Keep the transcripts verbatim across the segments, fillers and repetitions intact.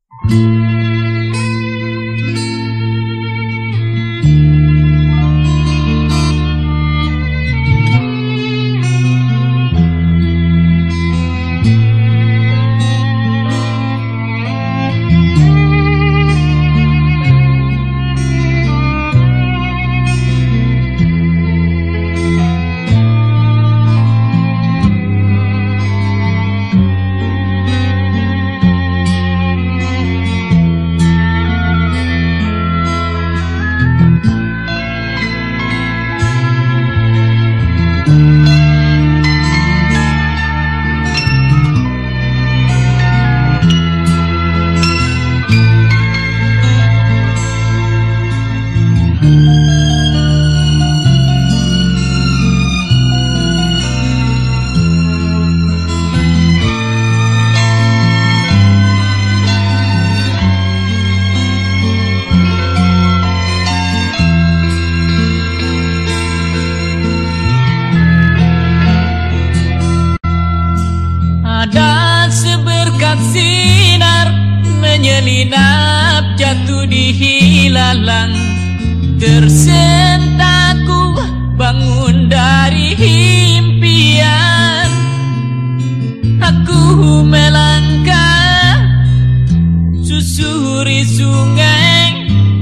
menyelinap jatuh di hilalang. Tersentaku bangun dari impian. Aku melangkah susuri sungai,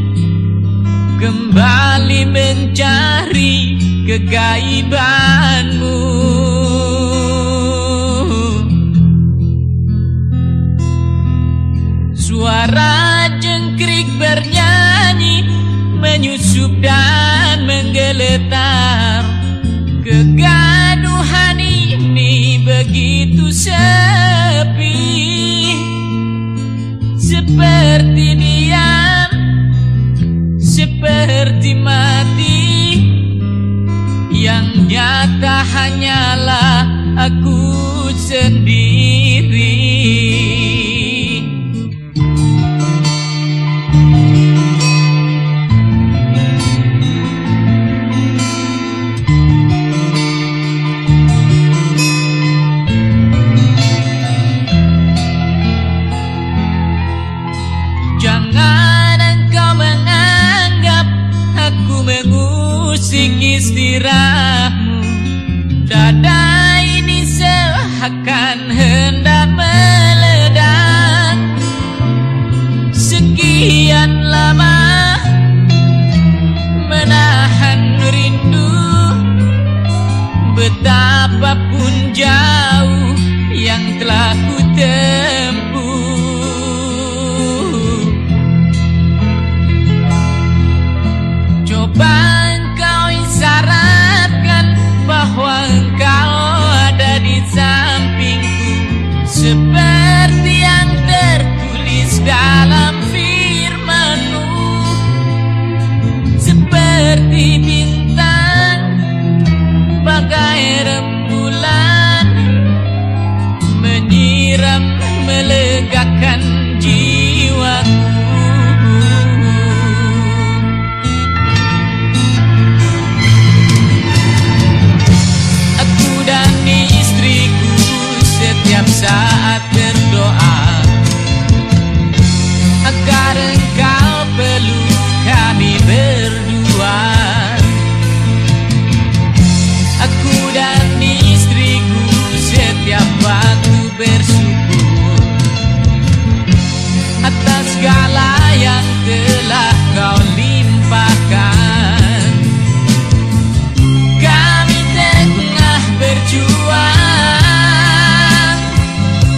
kembali mencari kegaibanmu. Suara jengkrik bernyanyi, menyusup dan menggeletar. Kegaduhan ini begitu sepi, seperti diam, seperti mati. Yang nyata hanyalah aku sendiri. Jangan engkau menganggap aku mengusik istirahatmu. Dada ini seakan hendak meledak. Sekian lama menahan rindu, betapapun jauh yang telah ku tempuh. Coba engkau isyaratkan bahwa engkau ada di sampingku, seperti yang tertulis dalam firman-Mu. Seperti bintang bagai rembulan, menyiram melegakan jiwaku. Setiap saat berdoa agar engkau peluk kami berdua. Aku dan istriku setiap waktu bersyukur atas segala yang telah kau limpahkan. Kami tengah berjuang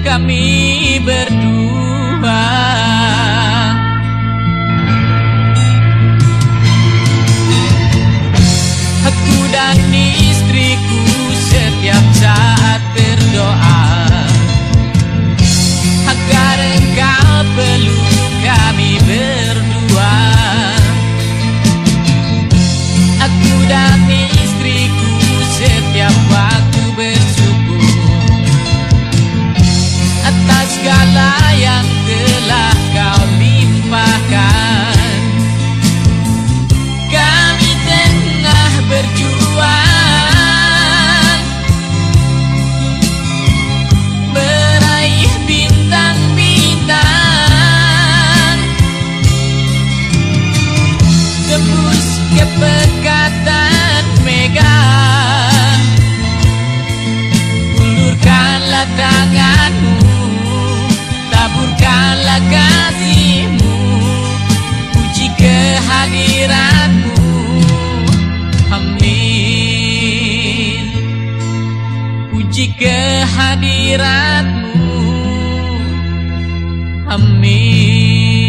kami berdua. Aku dan istriku setiap saat berdoa agar engkau peluk kami berdua. Aku dan istriku setiap waktu bersyukur atas segala yang telah kau limpahkan. Kami tengah berjuang meraih bintang-bintang, tembus ke pekatan mega. Ulurkanlah tanganmu, taburkanlah kasihmu, puji kehadiratmu. Amin. Puji kehadiratmu. Amin.